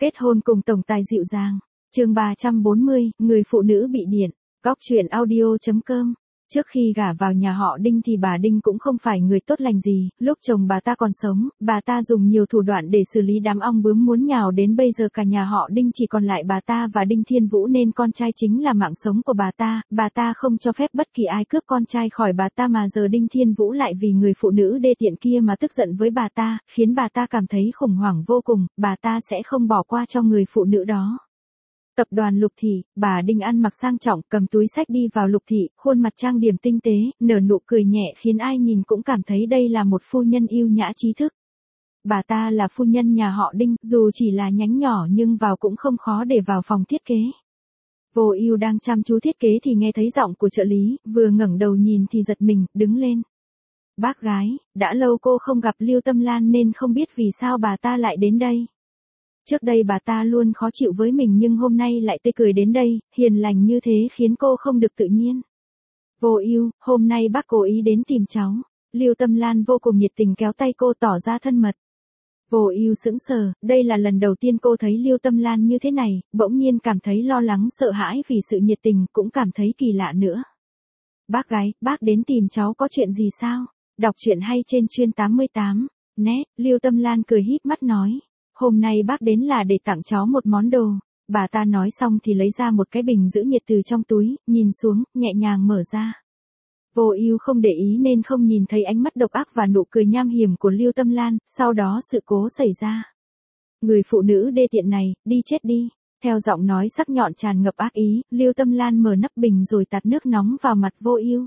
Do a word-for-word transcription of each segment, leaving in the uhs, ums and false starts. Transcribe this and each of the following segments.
Kết hôn cùng tổng tài dịu dàng. Chương ba trăm bốn mươi, người phụ nữ bị điện. Góc truyện audio chấm com. Trước khi gả vào nhà họ Đinh thì bà Đinh cũng không phải người tốt lành gì, lúc chồng bà ta còn sống, bà ta dùng nhiều thủ đoạn để xử lý đám ong bướm muốn nhào đến bây giờ cả nhà họ Đinh chỉ còn lại bà ta và Đinh Thiên Vũ nên con trai chính là mạng sống của bà ta, bà ta không cho phép bất kỳ ai cướp con trai khỏi bà ta mà giờ Đinh Thiên Vũ lại vì người phụ nữ đê tiện kia mà tức giận với bà ta, khiến bà ta cảm thấy khủng hoảng vô cùng, bà ta sẽ không bỏ qua cho người phụ nữ đó. Tập đoàn Lục Thị, bà Đinh ăn mặc sang trọng, cầm túi xách đi vào Lục Thị, khuôn mặt trang điểm tinh tế, nở nụ cười nhẹ khiến ai nhìn cũng cảm thấy đây là một phu nhân yêu nhã trí thức. Bà ta là phu nhân nhà họ Đinh, dù chỉ là nhánh nhỏ nhưng vào cũng không khó để vào phòng thiết kế. Vô Ưu đang chăm chú thiết kế thì nghe thấy giọng của trợ lý, vừa ngẩng đầu nhìn thì giật mình, đứng lên. Bác gái, đã lâu cô không gặp Lưu Tâm Lan nên không biết vì sao bà ta lại đến đây. Trước đây bà ta luôn khó chịu với mình nhưng hôm nay lại tươi cười đến đây, hiền lành như thế khiến cô không được tự nhiên. Vô Ưu, hôm nay bác cố ý đến tìm cháu. Lưu Tâm Lan vô cùng nhiệt tình kéo tay cô tỏ ra thân mật. Vô Ưu sững sờ, đây là lần đầu tiên cô thấy Lưu Tâm Lan như thế này, bỗng nhiên cảm thấy lo lắng sợ hãi vì sự nhiệt tình, cũng cảm thấy kỳ lạ nữa. Bác gái, bác đến tìm cháu có chuyện gì sao? Đọc truyện hay trên chuyên tám mươi tám. Net, Lưu Tâm Lan cười híp mắt nói. Hôm nay bác đến là để tặng cháu một món đồ. Bà ta nói xong thì lấy ra một cái bình giữ nhiệt từ trong túi, nhìn xuống, nhẹ nhàng mở ra. Vô Ưu không để ý nên không nhìn thấy ánh mắt độc ác và nụ cười nham hiểm của Lưu Tâm Lan, sau đó sự cố xảy ra. Người phụ nữ đê tiện này, đi chết đi. Theo giọng nói sắc nhọn tràn ngập ác ý, Lưu Tâm Lan mở nắp bình rồi tạt nước nóng vào mặt Vô Ưu.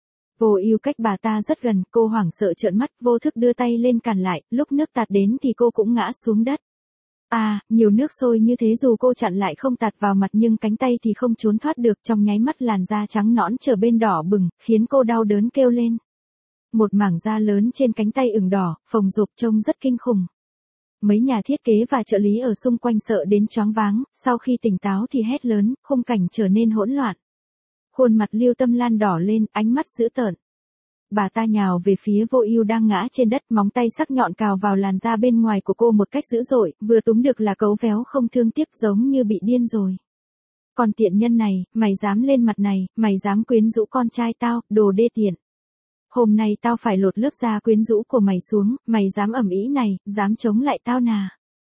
Vô Ưu cách bà ta rất gần, cô hoảng sợ trợn mắt, vô thức đưa tay lên cản lại, lúc nước tạt đến thì cô cũng ngã xuống đất. À, nhiều nước sôi như thế dù cô chặn lại không tạt vào mặt nhưng cánh tay thì không trốn thoát được, trong nháy mắt làn da trắng nõn trở bên đỏ bừng, khiến cô đau đớn kêu lên. Một mảng da lớn trên cánh tay ửng đỏ, phồng rộp trông rất kinh khủng. Mấy nhà thiết kế và trợ lý ở xung quanh sợ đến choáng váng, sau khi tỉnh táo thì hét lớn, khung cảnh trở nên hỗn loạn. Khuôn mặt Lưu Tâm Lan đỏ lên, ánh mắt dữ tợn. Bà ta nhào về phía Vô Ưu đang ngã trên đất, móng tay sắc nhọn cào vào làn da bên ngoài của cô một cách dữ dội, vừa túm được là cấu véo không thương tiếc giống như bị điên rồi. Còn tiện nhân này, mày dám lên mặt này, mày dám quyến rũ con trai tao, đồ đê tiện. Hôm nay tao phải lột lớp da quyến rũ của mày xuống, mày dám ầm ĩ này, dám chống lại tao nà.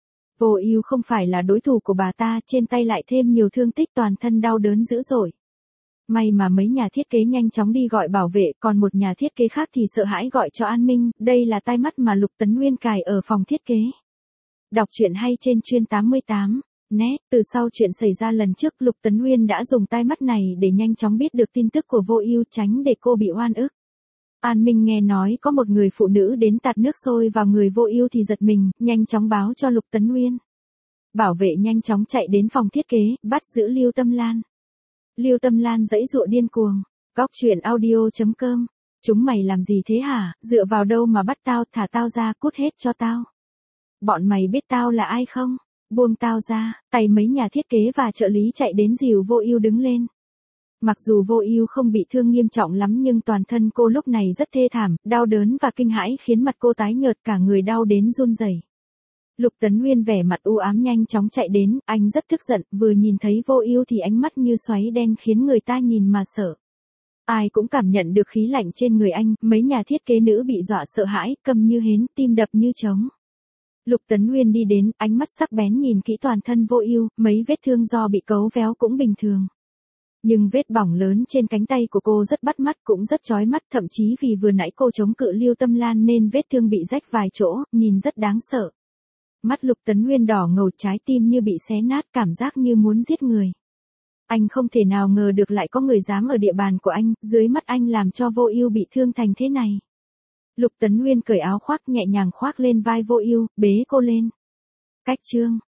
Vô Ưu không phải là đối thủ của bà ta, trên tay lại thêm nhiều thương tích, toàn thân đau đớn dữ dội. May mà mấy nhà thiết kế nhanh chóng đi gọi bảo vệ, còn một nhà thiết kế khác thì sợ hãi gọi cho an ninh, đây là tai mắt mà Lục Tấn Nguyên cài ở phòng thiết kế. Đọc truyện hay trên chuyên tám mươi tám. Net, từ sau chuyện xảy ra lần trước Lục Tấn Nguyên đã dùng tai mắt này để nhanh chóng biết được tin tức của Vô Ưu tránh để cô bị oan ức. An Minh nghe nói có một người phụ nữ đến tạt nước sôi vào người Vô Ưu thì giật mình, nhanh chóng báo cho Lục Tấn Nguyên. Bảo vệ nhanh chóng chạy đến phòng thiết kế, bắt giữ Lưu Tâm Lan. Lưu Tâm Lan giãy giụa điên cuồng. Góc truyện audio chấm com. Chúng mày làm gì thế hả, dựa vào đâu mà bắt tao, thả tao ra, cút hết cho tao. Bọn mày biết tao là ai không? Buông tao ra. Tay mấy nhà thiết kế và trợ lý chạy đến dìu Vô Ưu đứng lên. Mặc dù Vô Ưu không bị thương nghiêm trọng lắm nhưng toàn thân cô lúc này rất thê thảm, đau đớn và kinh hãi khiến mặt cô tái nhợt, cả người đau đến run rẩy. Lục Tấn Nguyên vẻ mặt u ám nhanh chóng chạy đến, anh rất tức giận, vừa nhìn thấy Vô Ưu thì ánh mắt như xoáy đen khiến người ta nhìn mà sợ. Ai cũng cảm nhận được khí lạnh trên người anh, mấy nhà thiết kế nữ bị dọa sợ hãi, câm như hến, tim đập như trống. Lục Tấn Nguyên đi đến, ánh mắt sắc bén nhìn kỹ toàn thân Vô Ưu, mấy vết thương do bị cấu véo cũng bình thường. Nhưng vết bỏng lớn trên cánh tay của cô rất bắt mắt, cũng rất chói mắt, thậm chí vì vừa nãy cô chống cự Lưu Tâm Lan nên vết thương bị rách vài chỗ, nhìn rất đáng sợ. Mắt Lục Tấn Nguyên đỏ ngầu, trái tim như bị xé nát, cảm giác như muốn giết người. Anh không thể nào ngờ được lại có người dám ở địa bàn của anh, dưới mắt anh làm cho Vô Ưu bị thương thành thế này. Lục Tấn Nguyên cởi áo khoác nhẹ nhàng khoác lên vai Vô Ưu, bế cô lên. Cách chương.